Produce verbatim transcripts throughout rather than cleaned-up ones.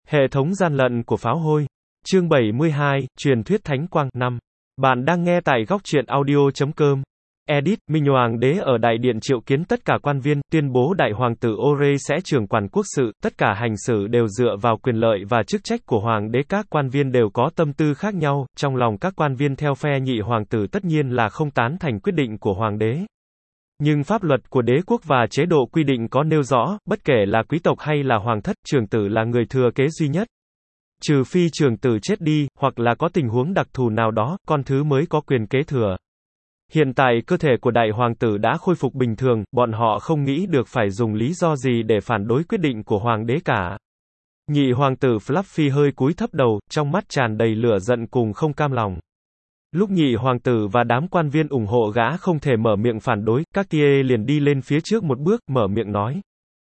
Hệ thống gian lận của pháo hôi. Chương bảy mươi hai, truyền thuyết thánh quang. năm. Bạn đang nghe tại góc truyện audio chấm com. Edit, Minh Hoàng đế ở đại điện triệu kiến tất cả quan viên, tuyên bố đại hoàng tử Ore sẽ trưởng quản quốc sự, tất cả hành xử đều dựa vào quyền lợi và chức trách của hoàng đế. Các quan viên đều có tâm tư khác nhau, trong lòng các quan viên theo phe nhị hoàng tử tất nhiên là không tán thành quyết định của hoàng đế. Nhưng pháp luật của đế quốc và chế độ quy định có nêu rõ, bất kể là quý tộc hay là hoàng thất, trưởng tử là người thừa kế duy nhất. Trừ phi trưởng tử chết đi, hoặc là có tình huống đặc thù nào đó, con thứ mới có quyền kế thừa. Hiện tại cơ thể của đại hoàng tử đã khôi phục bình thường, bọn họ không nghĩ được phải dùng lý do gì để phản đối quyết định của hoàng đế cả. Nhị hoàng tử Fluffy hơi cúi thấp đầu, trong mắt tràn đầy lửa giận cùng không cam lòng. Lúc nhị hoàng tử và đám quan viên ủng hộ gã không thể mở miệng phản đối, Cartier liền đi lên phía trước một bước, mở miệng nói.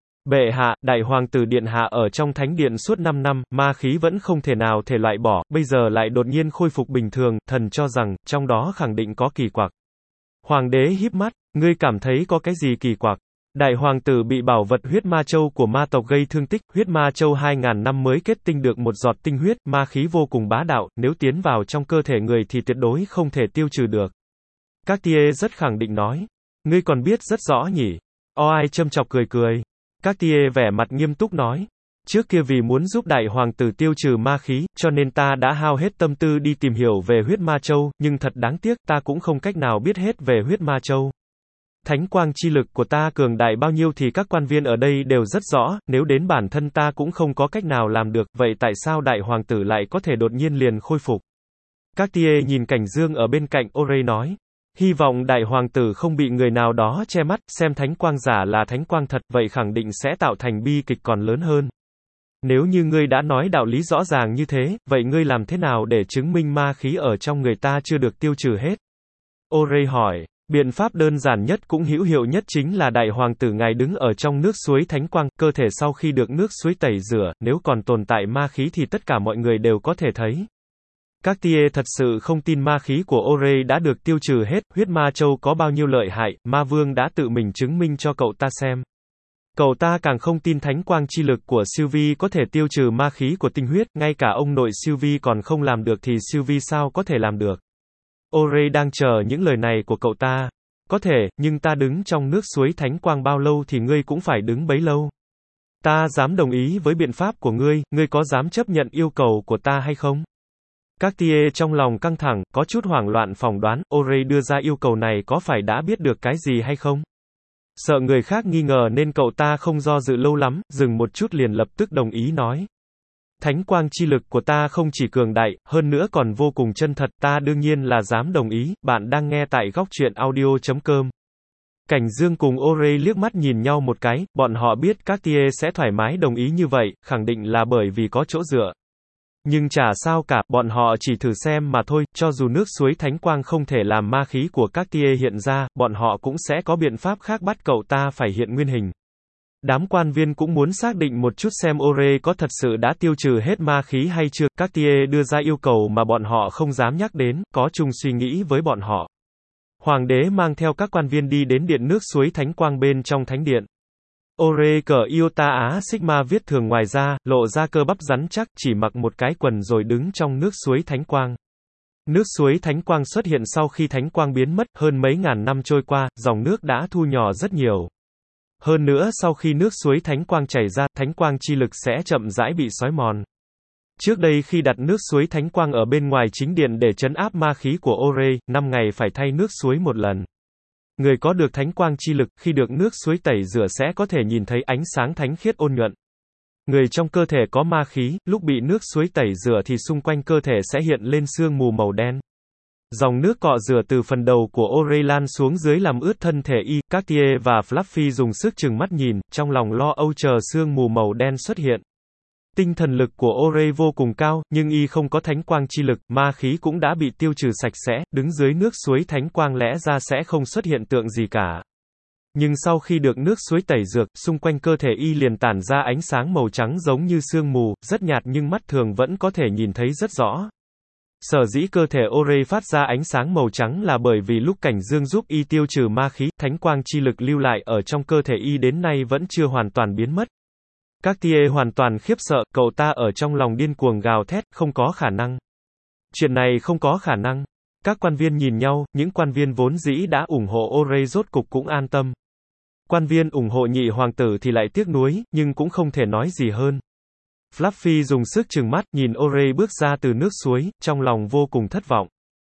Bệ hạ, đại hoàng tử điện hạ ở trong thánh điện suốt năm năm, ma khí vẫn không thể nào thể loại bỏ, bây giờ lại đột nhiên khôi phục bình thường, thần cho rằng, trong đó khẳng định có kỳ quặc. Hoàng đế híp mắt, ngươi cảm thấy có cái gì kỳ quặc? Đại hoàng tử bị bảo vật huyết ma châu của ma tộc gây thương tích, huyết ma châu hai ngàn năm mới kết tinh được một giọt tinh huyết, ma khí vô cùng bá đạo, nếu tiến vào trong cơ thể người thì tuyệt đối không thể tiêu trừ được. Cartier rất khẳng định nói, ngươi còn biết rất rõ nhỉ? Oai châm chọc cười cười. Cartier vẻ mặt nghiêm túc nói, trước kia vì muốn giúp đại hoàng tử tiêu trừ ma khí, cho nên ta đã hao hết tâm tư đi tìm hiểu về huyết ma châu, nhưng thật đáng tiếc, ta cũng không cách nào biết hết về huyết ma châu. Thánh quang chi lực của ta cường đại bao nhiêu thì các quan viên ở đây đều rất rõ, nếu đến bản thân ta cũng không có cách nào làm được, vậy tại sao đại hoàng tử lại có thể đột nhiên liền khôi phục? Cartier nhìn Cảnh Dương ở bên cạnh Ore nói, hy vọng đại hoàng tử không bị người nào đó che mắt, xem thánh quang giả là thánh quang thật, vậy khẳng định sẽ tạo thành bi kịch còn lớn hơn. Nếu như ngươi đã nói đạo lý rõ ràng như thế, vậy ngươi làm thế nào để chứng minh ma khí ở trong người ta chưa được tiêu trừ hết? Ore hỏi. Biện pháp đơn giản nhất cũng hữu hiệu nhất chính là đại hoàng tử ngài đứng ở trong nước suối thánh quang, cơ thể sau khi được nước suối tẩy rửa, nếu còn tồn tại ma khí thì tất cả mọi người đều có thể thấy. Cartier thật sự không tin ma khí của Ore đã được tiêu trừ hết, huyết ma châu có bao nhiêu lợi hại, ma vương đã tự mình chứng minh cho cậu ta xem. Cậu ta càng không tin thánh quang chi lực của Sylvie có thể tiêu trừ ma khí của tinh huyết, ngay cả ông nội Sylvie còn không làm được thì Sylvie sao có thể làm được. Ore đang chờ những lời này của cậu ta. Có thể, nhưng ta đứng trong nước suối thánh quang bao lâu thì ngươi cũng phải đứng bấy lâu. Ta dám đồng ý với biện pháp của ngươi, ngươi có dám chấp nhận yêu cầu của ta hay không? Cartier trong lòng căng thẳng, có chút hoảng loạn phỏng đoán, Ore đưa ra yêu cầu này có phải đã biết được cái gì hay không? Sợ người khác nghi ngờ nên cậu ta không do dự lâu lắm, dừng một chút liền lập tức đồng ý nói. Thánh quang chi lực của ta không chỉ cường đại, hơn nữa còn vô cùng chân thật, ta đương nhiên là dám đồng ý, bạn đang nghe tại góc truyện audio chấm com. Cảnh Dương cùng Ore liếc mắt nhìn nhau một cái, bọn họ biết Cartier sẽ thoải mái đồng ý như vậy, khẳng định là bởi vì có chỗ dựa. Nhưng chả sao cả, bọn họ chỉ thử xem mà thôi, cho dù nước suối thánh quang không thể làm ma khí của Cartier hiện ra, bọn họ cũng sẽ có biện pháp khác bắt cậu ta phải hiện nguyên hình. Đám quan viên cũng muốn xác định một chút xem Ore có thật sự đã tiêu trừ hết ma khí hay chưa. Cartier đưa ra yêu cầu mà bọn họ không dám nhắc đến, có chung suy nghĩ với bọn họ. Hoàng đế mang theo các quan viên đi đến điện nước suối thánh quang bên trong thánh điện. Ore cởi Iota Á Sigma viết thường ngoài ra, lộ ra cơ bắp rắn chắc, chỉ mặc một cái quần rồi đứng trong nước suối thánh quang. Nước suối thánh quang xuất hiện sau khi thánh quang biến mất, hơn mấy ngàn năm trôi qua, dòng nước đã thu nhỏ rất nhiều. Hơn nữa sau khi nước suối thánh quang chảy ra, thánh quang chi lực sẽ chậm rãi bị xói mòn. Trước đây khi đặt nước suối thánh quang ở bên ngoài chính điện để trấn áp ma khí của Ore, năm ngày phải thay nước suối một lần. Người có được thánh quang chi lực, khi được nước suối tẩy rửa sẽ có thể nhìn thấy ánh sáng thánh khiết ôn nhuận. Người trong cơ thể có ma khí, lúc bị nước suối tẩy rửa thì xung quanh cơ thể sẽ hiện lên sương mù màu đen. Dòng nước cọ rửa từ phần đầu của Ore lan xuống dưới làm ướt thân thể y, Cartier và Fluffy dùng sức chừng mắt nhìn, trong lòng lo âu chờ sương mù màu đen xuất hiện. Tinh thần lực của Ore vô cùng cao, nhưng y không có thánh quang chi lực, ma khí cũng đã bị tiêu trừ sạch sẽ, đứng dưới nước suối thánh quang lẽ ra sẽ không xuất hiện tượng gì cả. Nhưng sau khi được nước suối tẩy rửa, xung quanh cơ thể y liền tản ra ánh sáng màu trắng giống như sương mù, rất nhạt nhưng mắt thường vẫn có thể nhìn thấy rất rõ. Sở dĩ cơ thể Ore phát ra ánh sáng màu trắng là bởi vì lúc Cảnh Dương giúp y tiêu trừ ma khí, thánh quang chi lực lưu lại ở trong cơ thể y đến nay vẫn chưa hoàn toàn biến mất. Cartier hoàn toàn khiếp sợ, cậu ta ở trong lòng điên cuồng gào thét, không có khả năng. Chuyện này không có khả năng. Các quan viên nhìn nhau, những quan viên vốn dĩ đã ủng hộ Ore rốt cục cũng an tâm. Quan viên ủng hộ nhị hoàng tử thì lại tiếc nuối, nhưng cũng không thể nói gì hơn. Fluffy dùng sức trừng mắt, nhìn Ore bước ra từ nước suối, trong lòng vô cùng thất vọng.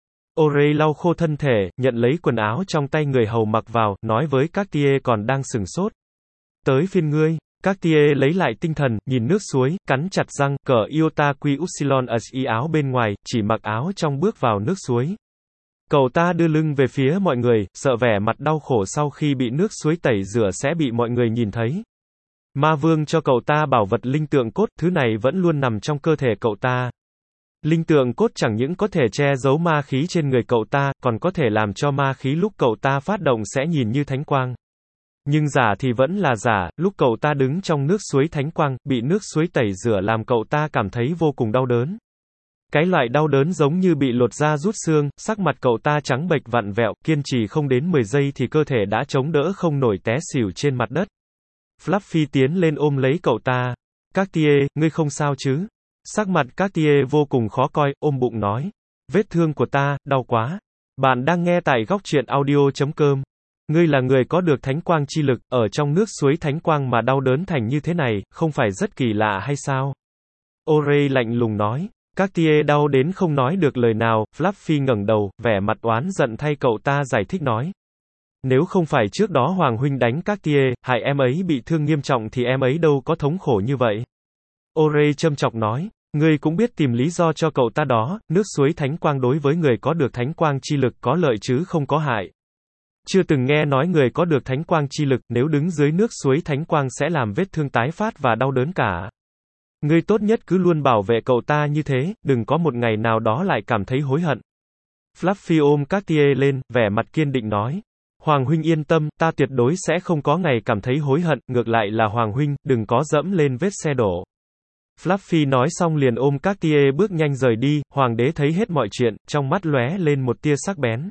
Ore lau khô thân thể, nhận lấy quần áo trong tay người hầu mặc vào, nói với Cartier còn đang sửng sốt. Tới phiên ngươi. Cartier lấy lại tinh thần, nhìn nước suối, cắn chặt răng, cởi Iota Qui Upsilon as y áo bên ngoài, chỉ mặc áo trong bước vào nước suối. Cậu ta đưa lưng về phía mọi người, sợ vẻ mặt đau khổ sau khi bị nước suối tẩy rửa sẽ bị mọi người nhìn thấy. Ma vương cho cậu ta bảo vật linh tượng cốt, thứ này vẫn luôn nằm trong cơ thể cậu ta. Linh tượng cốt chẳng những có thể che giấu ma khí trên người cậu ta, còn có thể làm cho ma khí lúc cậu ta phát động sẽ nhìn như thánh quang. Nhưng giả thì vẫn là giả, lúc cậu ta đứng trong nước suối thánh quang, bị nước suối tẩy rửa làm cậu ta cảm thấy vô cùng đau đớn. Cái loại đau đớn giống như bị lột da rút xương, sắc mặt cậu ta trắng bệch vặn vẹo, kiên trì không đến mười giây thì cơ thể đã chống đỡ không nổi té xỉu trên mặt đất. Fluffy tiến lên ôm lấy cậu ta. Cartier, ngươi không sao chứ? Sắc mặt Cartier vô cùng khó coi, ôm bụng nói. Vết thương của ta, đau quá. Bạn đang nghe tại góc truyện audio chấm com. Ngươi là người có được thánh quang chi lực, ở trong nước suối thánh quang mà đau đớn thành như thế này, không phải rất kỳ lạ hay sao? Ore lạnh lùng nói. Cartier đau đến không nói được lời nào, Fluffy ngẩng đầu, vẻ mặt oán giận thay cậu ta giải thích nói. Nếu không phải trước đó Hoàng huynh đánh Cartier, hại em ấy bị thương nghiêm trọng thì em ấy đâu có thống khổ như vậy. Ore châm chọc nói. Ngươi cũng biết tìm lý do cho cậu ta đó, nước suối thánh quang đối với người có được thánh quang chi lực có lợi chứ không có hại. Chưa từng nghe nói người có được thánh quang chi lực, nếu đứng dưới nước suối thánh quang sẽ làm vết thương tái phát và đau đớn cả. Ngươi tốt nhất cứ luôn bảo vệ cậu ta như thế, đừng có một ngày nào đó lại cảm thấy hối hận. Fluffy ôm Cartier lên, vẻ mặt kiên định nói. Hoàng huynh yên tâm, ta tuyệt đối sẽ không có ngày cảm thấy hối hận, ngược lại là Hoàng huynh, đừng có dẫm lên vết xe đổ. Fluffy nói xong liền ôm Cartier bước nhanh rời đi, hoàng đế thấy hết mọi chuyện, trong mắt lóe lên một tia sắc bén.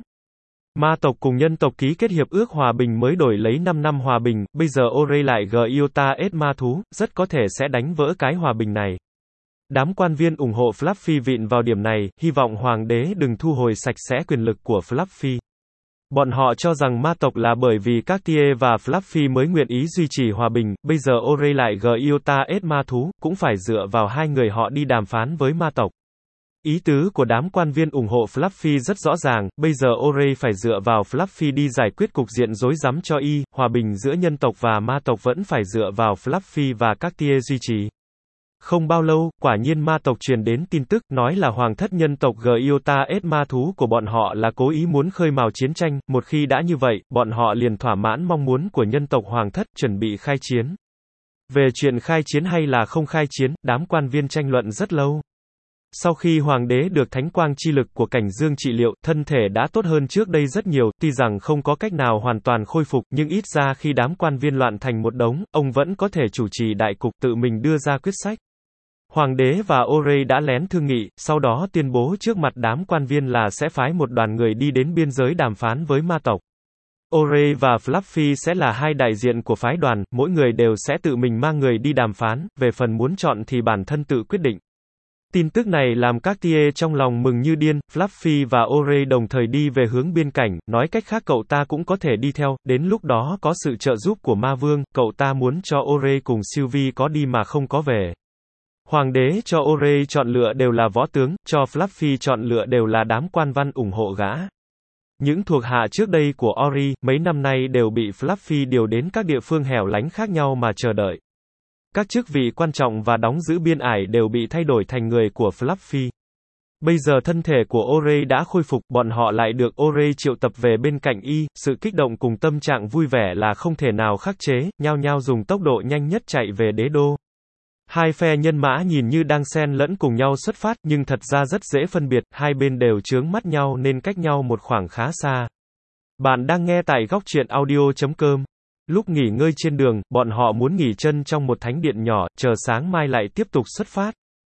Ma tộc cùng nhân tộc ký kết hiệp ước hòa bình mới đổi lấy năm năm hòa bình, bây giờ Ore lại gờ Iota ết ma thú, rất có thể sẽ đánh vỡ cái hòa bình này. Đám quan viên ủng hộ Fluffy vịn vào điểm này, hy vọng hoàng đế đừng thu hồi sạch sẽ quyền lực của Fluffy. Bọn họ cho rằng ma tộc là bởi vì Cartier và Fluffy mới nguyện ý duy trì hòa bình, bây giờ Ore lại gờ Iota ết ma thú, cũng phải dựa vào hai người họ đi đàm phán với ma tộc. Ý tứ của đám quan viên ủng hộ Fluffy rất rõ ràng, bây giờ Ore phải dựa vào Fluffy đi giải quyết cục diện rối rắm cho y, hòa bình giữa nhân tộc và ma tộc vẫn phải dựa vào Fluffy và Cartier duy trì. Không bao lâu, quả nhiên ma tộc truyền đến tin tức, nói là hoàng thất nhân tộc Giota ết ma thú của bọn họ là cố ý muốn khơi mào chiến tranh, một khi đã như vậy, bọn họ liền thỏa mãn mong muốn của nhân tộc hoàng thất, chuẩn bị khai chiến. Về chuyện khai chiến hay là không khai chiến, đám quan viên tranh luận rất lâu. Sau khi hoàng đế được thánh quang chi lực của cảnh dương trị liệu, thân thể đã tốt hơn trước đây rất nhiều, tuy rằng không có cách nào hoàn toàn khôi phục, nhưng ít ra khi đám quan viên loạn thành một đống, ông vẫn có thể chủ trì đại cục, tự mình đưa ra quyết sách. Hoàng đế và Ore đã lén thương nghị, sau đó tuyên bố trước mặt đám quan viên là sẽ phái một đoàn người đi đến biên giới đàm phán với ma tộc. Ore và Fluffy sẽ là hai đại diện của phái đoàn, mỗi người đều sẽ tự mình mang người đi đàm phán, về phần muốn chọn thì bản thân tự quyết định. Tin tức này làm Cartier trong lòng mừng như điên, Fluffy và Ore đồng thời đi về hướng biên cảnh, nói cách khác cậu ta cũng có thể đi theo, đến lúc đó có sự trợ giúp của ma vương, cậu ta muốn cho Ore cùng Sylvie có đi mà không có về. Hoàng đế cho Ore chọn lựa đều là võ tướng, cho Fluffy chọn lựa đều là đám quan văn ủng hộ gã. Những thuộc hạ trước đây của Ori, mấy năm nay đều bị Fluffy điều đến các địa phương hẻo lánh khác nhau mà chờ đợi. Các chức vị quan trọng và đóng giữ biên ải đều bị thay đổi thành người của Fluffy. Bây giờ thân thể của Ore đã khôi phục, bọn họ lại được Ore triệu tập về bên cạnh y, sự kích động cùng tâm trạng vui vẻ là không thể nào khắc chế, nhao nhao dùng tốc độ nhanh nhất chạy về đế đô. Hai phe nhân mã nhìn như đang xen lẫn cùng nhau xuất phát, nhưng thật ra rất dễ phân biệt, hai bên đều chướng mắt nhau nên cách nhau một khoảng khá xa. Bạn đang nghe tại góc truyện audio chấm com. Lúc nghỉ ngơi trên đường, bọn họ muốn nghỉ chân trong một thánh điện nhỏ, chờ sáng mai lại tiếp tục xuất phát.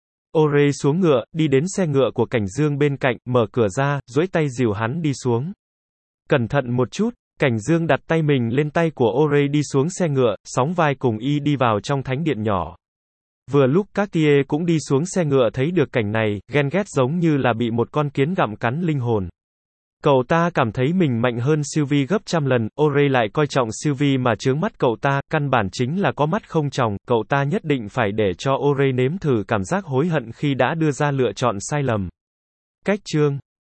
Ore xuống ngựa, đi đến xe ngựa của Cảnh Dương bên cạnh, mở cửa ra, duỗi tay dìu hắn đi xuống. Cẩn thận một chút, Cảnh Dương đặt tay mình lên tay của Ore đi xuống xe ngựa, sóng vai cùng y đi vào trong thánh điện nhỏ. Vừa lúc Cartier cũng đi xuống xe ngựa thấy được cảnh này, ghen ghét giống như là bị một con kiến gặm cắn linh hồn. Cậu ta cảm thấy mình mạnh hơn Sylvie gấp trăm lần, Aurey lại coi trọng Sylvie mà chướng mắt cậu ta, căn bản chính là có mắt không tròng, cậu ta nhất định phải để cho Aurey nếm thử cảm giác hối hận khi đã đưa ra lựa chọn sai lầm. Cách chương